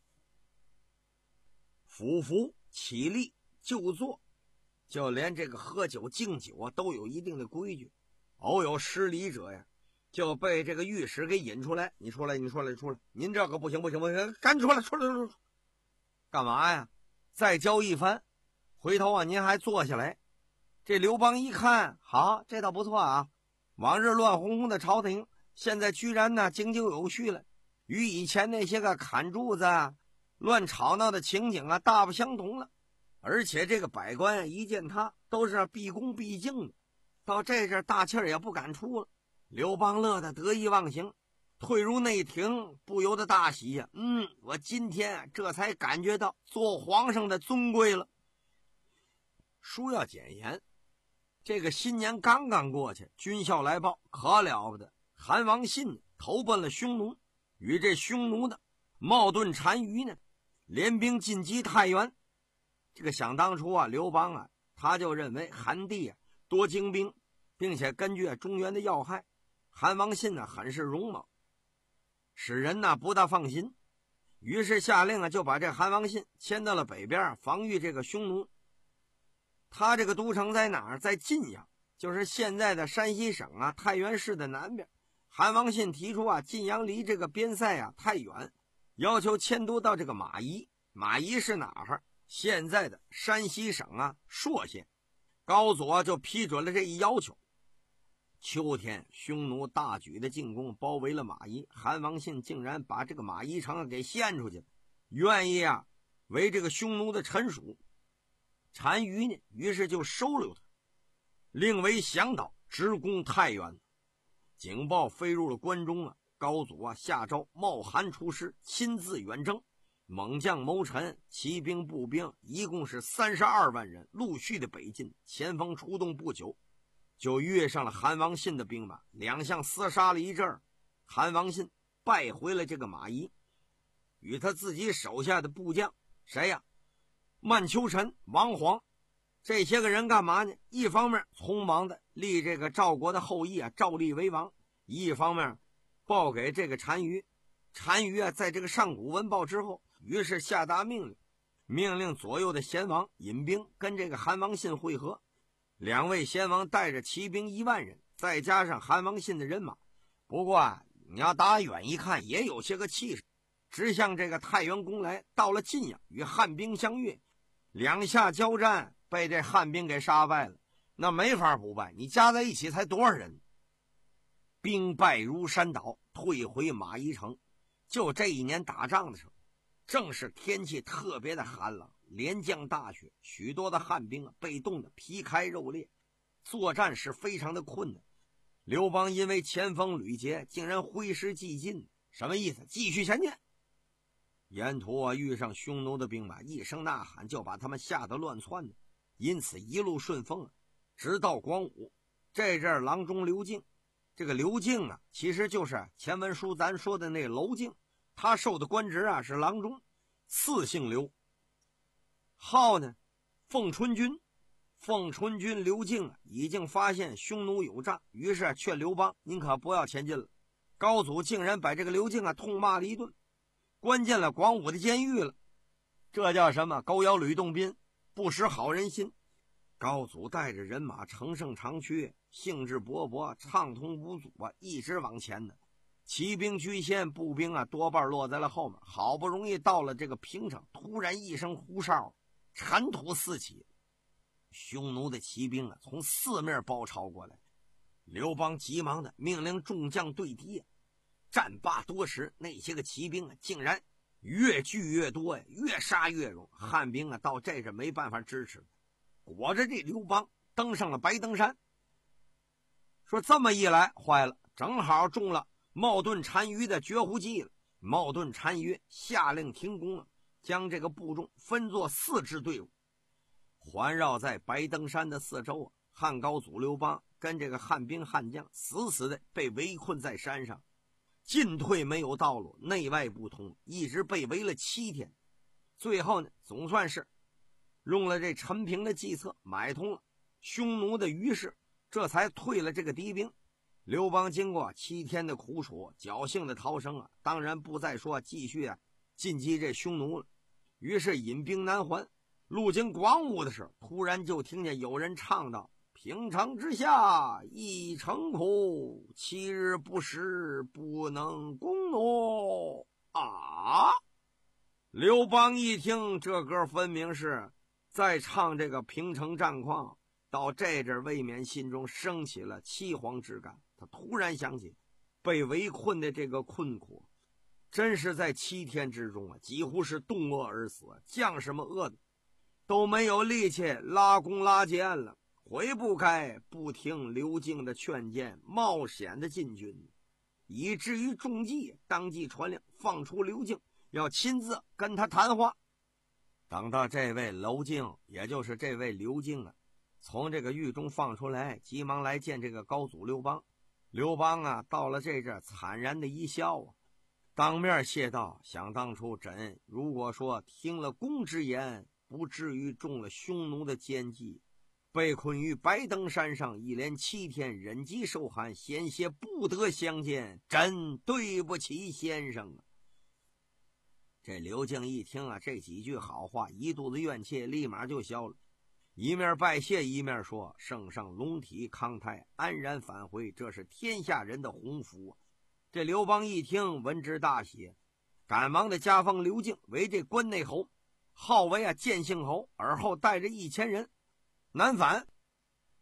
Speaker 6: 俯伏起立就坐，就连这个喝酒敬酒啊都有一定的规矩。偶有失礼者呀，就被这个御史给引出来，你出来，你出来，你出来，您这个不行不行不行，赶紧出来出来出来，干嘛呀？再教一番，回头啊您还坐下来。这刘邦一看，好，这倒不错啊，往日乱哄哄的朝廷现在居然呢井井有序了，与以前那些个砍柱子啊乱吵闹的情景啊大不相同了。而且这个百官啊一见他都是毕恭毕敬的，到这阵大气儿也不敢出了。刘邦乐得得意忘形，退入内廷，不由得大喜呀、啊！嗯，我今天这才感觉到做皇上的尊贵了。书要简言，这个新年刚刚过去，军校来报，可了不得，韩王信投奔了匈奴，与这匈奴的冒顿单于呢联兵进击太原。这个想当初啊，刘邦啊他就认为韩帝啊多精兵，并且根据、啊、中原的要害，韩王信呢很是勇猛，使人呢不大放心。于是下令啊就把这韩王信迁到了北边，防御这个匈奴。他这个都城在哪儿？在晋阳，就是现在的山西省啊太原市的南边。韩王信提出啊晋阳离这个边塞啊太远，要求迁都到这个马邑。马邑是哪儿？现在的山西省啊朔县。高祖啊就批准了这一要求。 秋天，匈奴大举的进攻，包围了马邑。韩王信竟然把这个马邑城给献出去了，愿意啊为这个匈奴的臣属。单于呢，于是就收留他，令为向导，直攻太原。警报飞入了关中啊，高祖啊下诏冒寒出师，亲自远征。猛将谋臣，骑兵步兵一共是三十二万人，陆续的北进。前锋出动不久，就遇上了韩王信的兵马，两相厮杀了一阵儿，韩王信败回了这个马邑，与他自己手下的部将谁呀？曼丘臣、王晃，这些个人干嘛呢？一方面匆忙的立这个赵国的后裔啊赵立为王，一方面报给这个单于。单于啊在这个上古闻报之后，于是下达命令，命令左右的贤王引兵跟这个韩王信会合。两位贤王带着骑兵一万人，再加上韩王信的人马。不过啊，你要打远一看，也有些个气势，直向这个太原攻来。到了晋阳，与汉兵相遇，两下交战，被这汉兵给杀败了。那没法不败，你加在一起才多少人？兵败如山倒，退回马邑城。就这一年打仗的时候，正是天气特别的寒冷，连降大雪，许多的汉兵啊被冻得皮开肉裂，作战是非常的困难。刘邦因为前锋屡捷，竟然挥师继进，什么意思？继续前进。沿途啊遇上匈奴的兵马，一声呐喊就把他们吓得乱窜的，因此一路顺风啊，直到广武。这阵郎中刘敬，这个刘敬啊，其实就是前文书咱说的那娄敬，他受的官职啊是郎中，赐姓刘，号呢凤春君。凤春君刘敬啊，已经发现匈奴有诈，于是劝刘邦，您可不要前进了。高祖竟然把这个刘敬啊痛骂了一顿，关进了广武的监狱了。这叫什么？狗咬吕洞宾，不识好人心。高祖带着人马乘胜长驱，兴致勃勃，畅通无阻啊，一直往前呢。骑兵居先，步兵啊多半落在了后面。好不容易到了这个平城，突然一声呼哨，尘土四起，匈奴的骑兵啊从四面包抄过来。刘邦急忙的命令众将对敌啊，战罢多时，那些个骑兵啊竟然越聚越多呀，越杀越勇。汉兵啊到这阵没办法支持，裹着这刘邦登上了白登山。说这么一来坏了，正好中了冒顿单于的绝户计了。冒顿单于下令停工了，将这个部众分作四支队伍，环绕在白登山的四周啊。汉高祖刘邦跟这个汉兵汉将死死的被围困在山上，进退没有道路，内外不通，一直被围了七天。最后呢，总算是用了这陈平的计策，买通了匈奴的于氏，这才退了这个敌兵。刘邦经过七天的苦楚，侥幸的逃生啊，当然不再说继续啊进击这匈奴了，于是引兵南还。路经广武的时候，突然就听见有人唱道：平城之下一城苦，七日不食，不能攻诺啊！刘邦一听这歌，分明是在唱这个平城战况。到这阵未免心中升起了凄惶之感，他突然想起被围困的这个困苦，真是在七天之中啊，几乎是冻饿而死，将士们饿的都没有力气拉弓拉箭了，悔不该不听刘敬的劝谏，冒险的进军，以至于中计当即传令放出刘敬，要亲自跟他谈话。等到这位娄敬，也就是这位刘敬啊，从这个狱中放出来，急忙来见这个高祖刘邦。刘邦啊，到了这阵惨然的一笑啊，当面谢道：想当初朕如果说听了公之言，不至于中了匈奴的奸计，被困于白登山上一连七天，忍饥受寒，险些不得相见，朕对不起先生啊。这刘敬一听啊这几句好话，一肚子怨气立马就消了，一面拜谢一面说：圣上龙体康泰，安然返回，这是天下人的鸿福。这刘邦一听闻之大喜，赶忙的加封刘敬为这关内侯，号为啊建兴侯，而后带着一千人南返。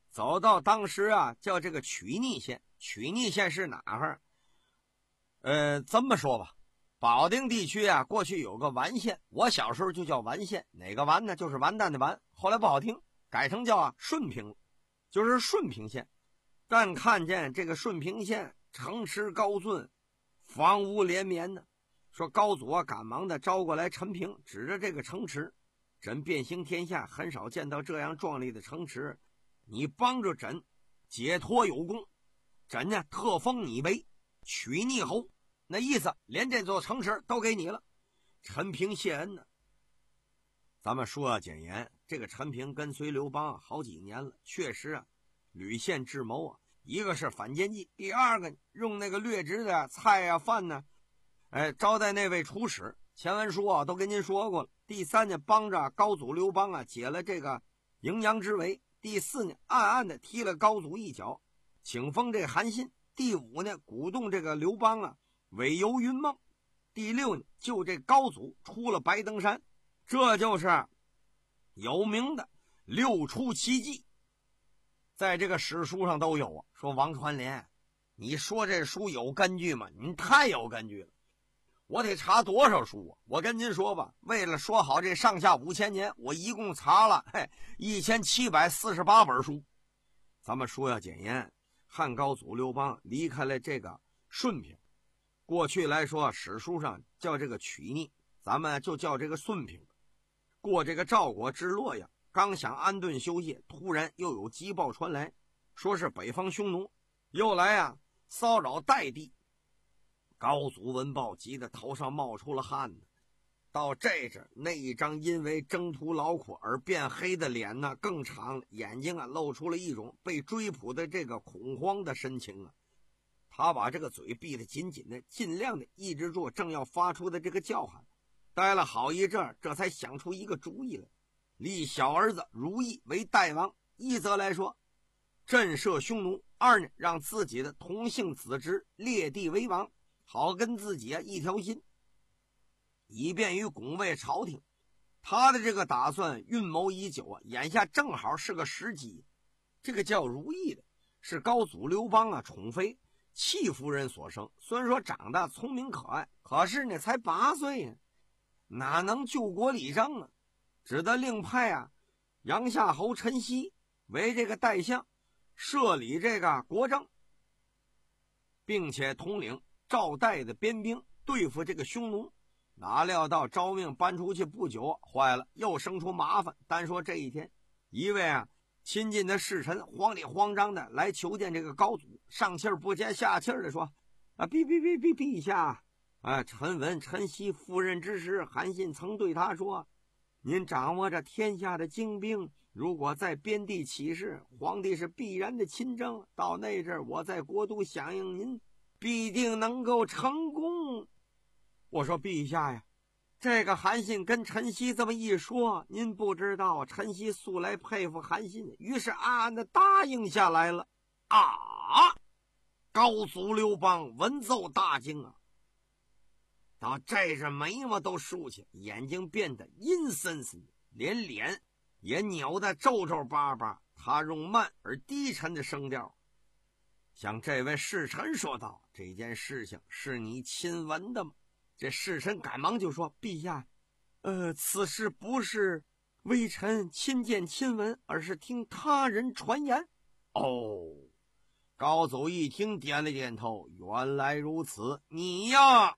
Speaker 6: 走到当时啊叫这个曲逆县。曲逆县是哪儿？呃，这么说吧，保定地区啊，过去有个完县，我小时候就叫完县。哪个完呢？就是完蛋的完，后来不好听，改成叫啊顺平，就是顺平县。但看见这个顺平县城池高峻，房屋连绵呢，说高祖啊赶忙的招过来陈平，指着这个城池，朕遍行天下很少见到这样壮丽的城池，你帮着朕解脱有功，朕呢特封你为曲逆侯，那意思连这座城池都给你了。陈平谢恩呢。咱们说啊简言，这个陈平跟随刘邦啊好几年了，确实啊屡献智谋啊，一个是反间计，第二个用那个劣质的菜啊饭呢，哎招待那位厨师，前文书啊都跟您说过了。第三呢，帮着高祖刘邦啊解了这个荥阳之围。第四呢，暗暗的踢了高祖一脚，请封这韩信。第五呢，鼓动这个刘邦啊委游云梦。第六呢，就这高祖出了白登山。这就是有名的六出奇迹，在这个史书上都有啊。说王传莲，你说这书有根据吗？你太有根据了，我得查多少书啊？我跟您说吧，为了说好这上下五千年，我一共查了嘿一千七百四十八本书。咱们说要简言，汉高祖刘邦离开了这个顺平，过去来说史书上叫这个曲逆，咱们就叫这个顺平。过这个赵国至洛阳，刚想安顿休息，突然又有急报传来，说是北方匈奴又来啊骚扰代地。高祖闻报，急得头上冒出了汗呢。到这阵，那一张因为征途劳苦而变黑的脸呢更长了，眼睛啊露出了一种被追捕的这个恐慌的神情啊。他把这个嘴闭得紧紧的，尽量的抑制住正要发出的这个叫喊。待了好一阵，这才想出一个主意来，立小儿子如意为代王。一则来说震慑匈奴，二呢让自己的同姓子侄列地为王，好跟自己啊一条心，以便于拱卫朝廷。他的这个打算运谋已久啊，眼下正好是个时机。这个叫如意的是高祖刘邦啊宠妃戚夫人所生，虽然说长得聪明可爱，可是呢才八岁呀、啊，哪能救国理政啊？只得另派啊阳夏侯陈豨为这个代相，设理这个国政，并且统领赵代的边兵对付这个匈奴。哪料到诏命搬出去不久，坏了，又生出麻烦。单说这一天，一位啊亲近的侍臣慌里慌张的来求见这个高祖，上气儿不接下气儿的说：“啊，陛陛陛陛陛下，啊，臣闻陈豨夫人之时，韩信曾对他说，您掌握着天下的精兵，如果在边地起事，皇帝是必然的亲征，到那阵我在国都响应您，必定能够成功。”我说陛下呀，这个韩信跟陈豨这么一说，您不知道陈豨素来佩服韩信，于是暗暗的答应下来了。啊！高祖刘邦闻奏大惊啊，到这阵眉毛都竖起，眼睛变得阴森森的，连脸也扭得皱皱巴巴。他用慢而低沉的声调向这位侍臣说道：“这件事情是你亲闻的吗？”这侍臣赶忙就说：“陛下，呃，此事不是微臣亲见亲闻，而是听他人传言。”哦，高祖一听点了点头，原来如此，你呀，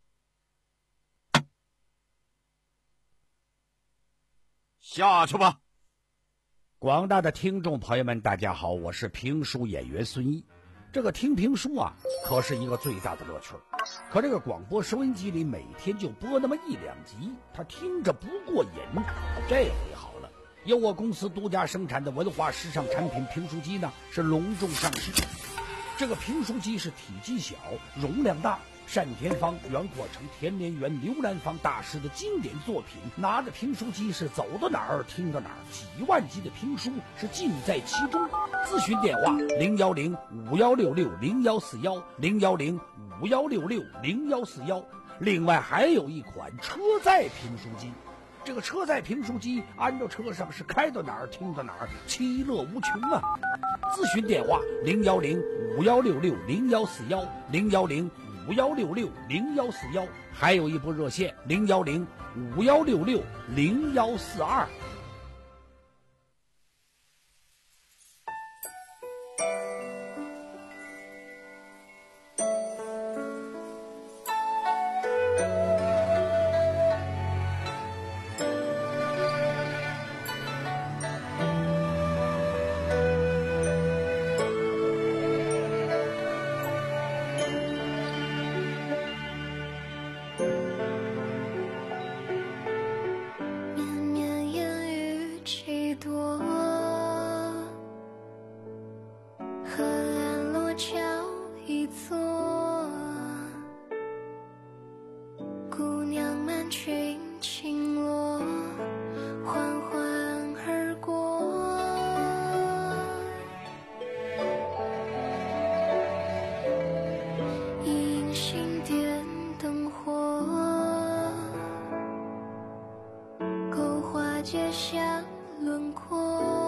Speaker 6: 下去吧。
Speaker 4: 广大的听众朋友们，大家好，我是评书演员孙一。这个听评书啊，可是一个最大的乐趣。可这个广播收音机里每天就播那么一两集，他听着不过瘾。这回好了，由我公司独家生产的文化时尚产品评书机呢，是隆重上市。这个评书机是体积小，容量大，单田芳、袁阔成、田连元、刘兰芳大师的经典作品，拿着评书机是走到哪儿听到哪儿，几万集的评书是尽在其中。咨询电话零幺零五幺六六零幺四幺零幺零五幺六六零幺四幺。另外还有一款车载评书机， 这个车载评书机安着车上是开到哪儿听到哪儿，其乐无穷啊！咨询电话零幺零五幺六六零幺四幺零幺零五幺六六零幺四幺，还有一部热线零幺零五幺六六零幺四二。
Speaker 12: 街下轮廓，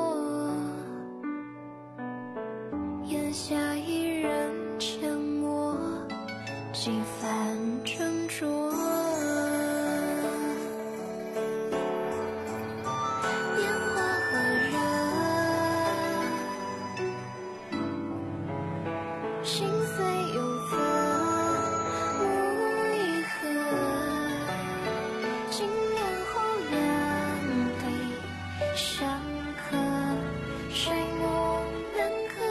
Speaker 12: 眼下一人阡陌，几番斟酌。年华何人？心碎又怎？目已何？经年后两地相客，谁梦难可？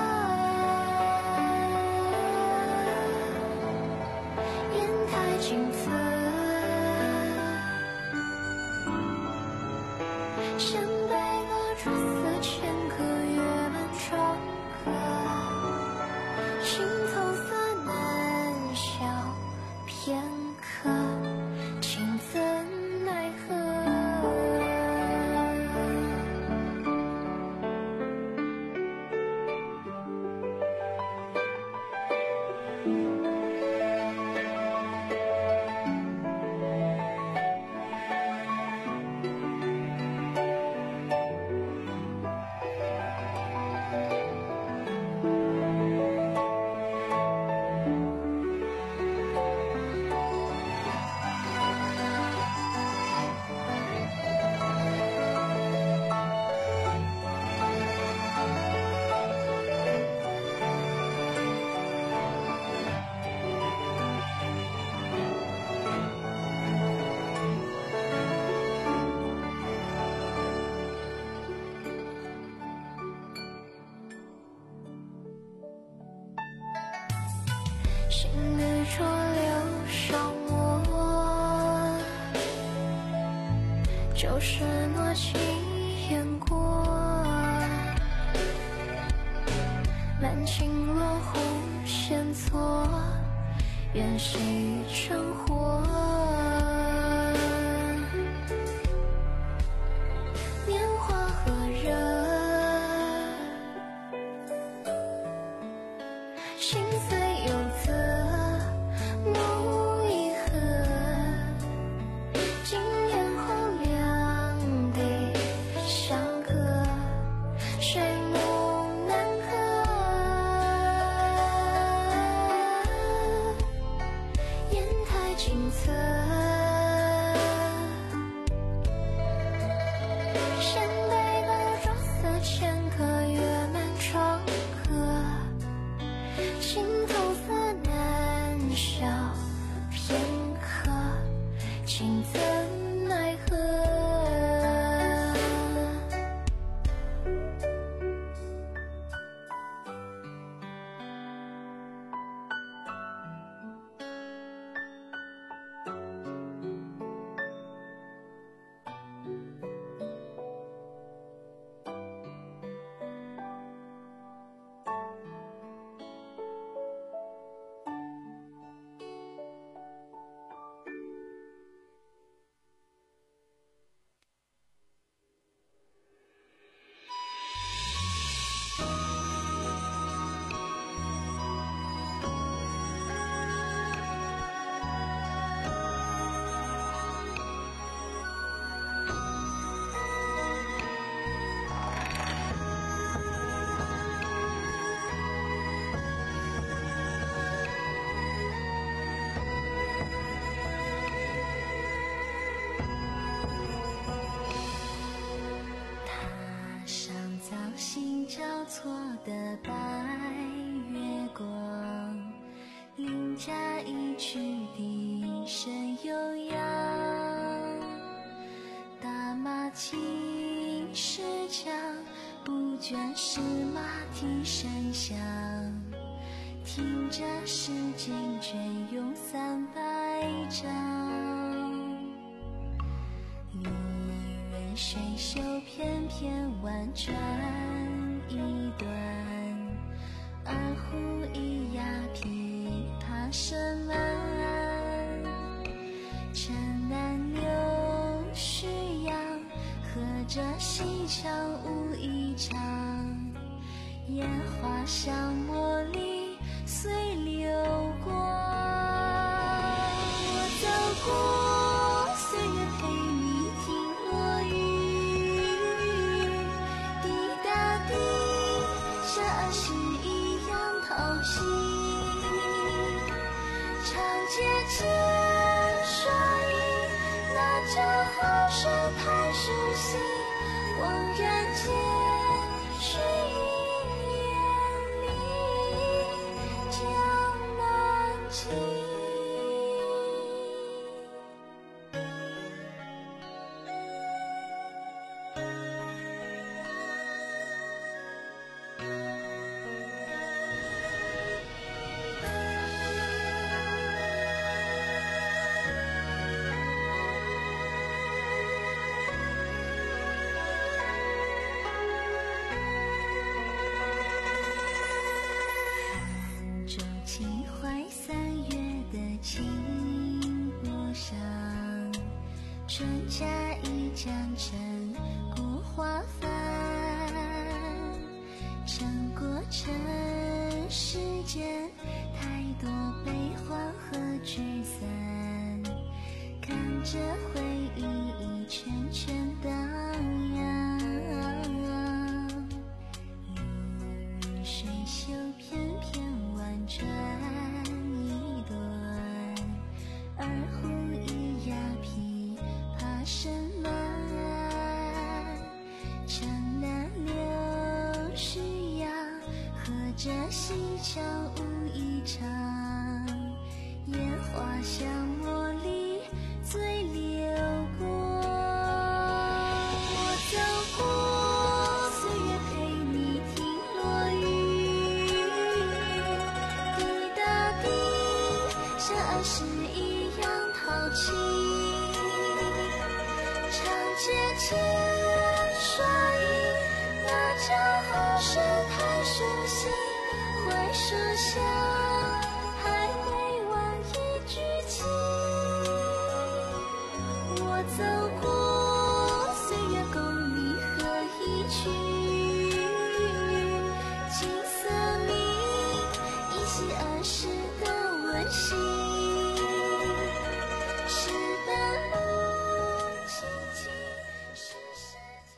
Speaker 12: 烟台景色，向北隔着四千个月满窗客，心头色难消片刻，情怎奈何？心里浊流烧墨，旧时诺情言过，满青落红线错，愿谁成祸？年华何人？心碎又怎？目已何？经年后两地相隔，谁梦难可？烟台景色，山北隔着四千个月满窗客，心头色难消片刻，情怎奈何？ 青石墙，不倦是马蹄声响，听着诗经隽永三百章。梨园水袖翩翩婉转一段，二胡咿呀琵琶声满，城南柳絮扬，和着西墙舞一场，烟花香茉莉随流光。我走过岁月陪你听落雨，滴答滴，像儿时一样淘气，长街间说意，那这好声太熟悉，恍然间是一眼里江南情。春家一江城过花帆，撑过尘世间太多悲欢和聚散，看着回忆一圈圈荡漾，绿水袖翩翩婉转一段，二胡咿呀琵琶声满，城南柳絮扬，和着西墙舞一场，烟花香茉莉最流光。我走过岁月陪你听落雨，滴答滴，像儿时一样淘气，长街间说意，那这好声太熟悉，槐树下还没忘一句情。我走过岁月共你和一曲，景色明，依稀儿时的温馨，石板路轻轻是世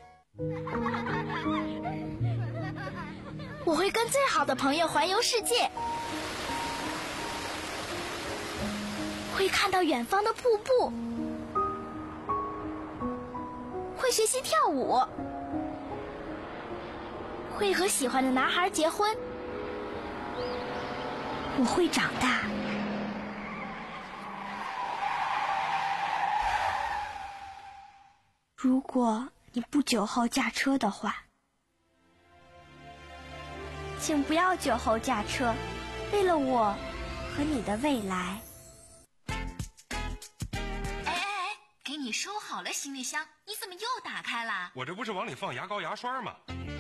Speaker 8: 我会跟最好的朋友环游世界，会看到远方的瀑布，会学习跳舞，会和喜欢的男孩结婚。我会长大。如果你不酒后驾车的话，请不要酒后驾车，为了我和你的未来。
Speaker 7: 哎哎哎，给你收好了行李箱，你怎么又打开了？
Speaker 13: 我这不是往里放牙膏牙刷吗？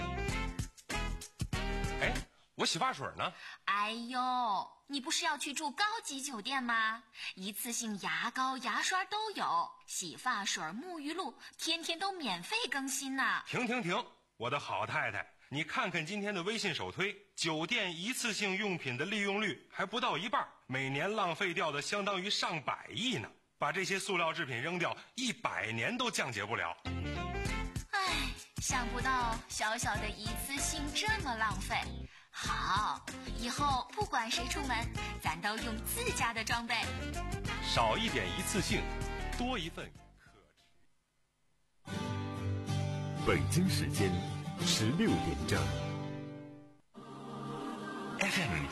Speaker 13: 哎，我洗发水呢？
Speaker 7: 哎呦，你不是要去住高级酒店吗？一次性牙膏牙刷都有，洗发水沐浴露天天都免费更新呢。
Speaker 13: 停停停，我的好太太，你看看今天的微信首推，酒店一次性用品的利用率还不到一半，每年浪费掉的相当于上百亿呢。把这些塑料制品扔掉，一百年都降解不了。
Speaker 7: 唉，想不到小小的一次性这么浪费。好，以后不管谁出门，咱都用自家的装备。
Speaker 13: 少一点一次性，多一份可持。
Speaker 1: 北京时间十六点整。F M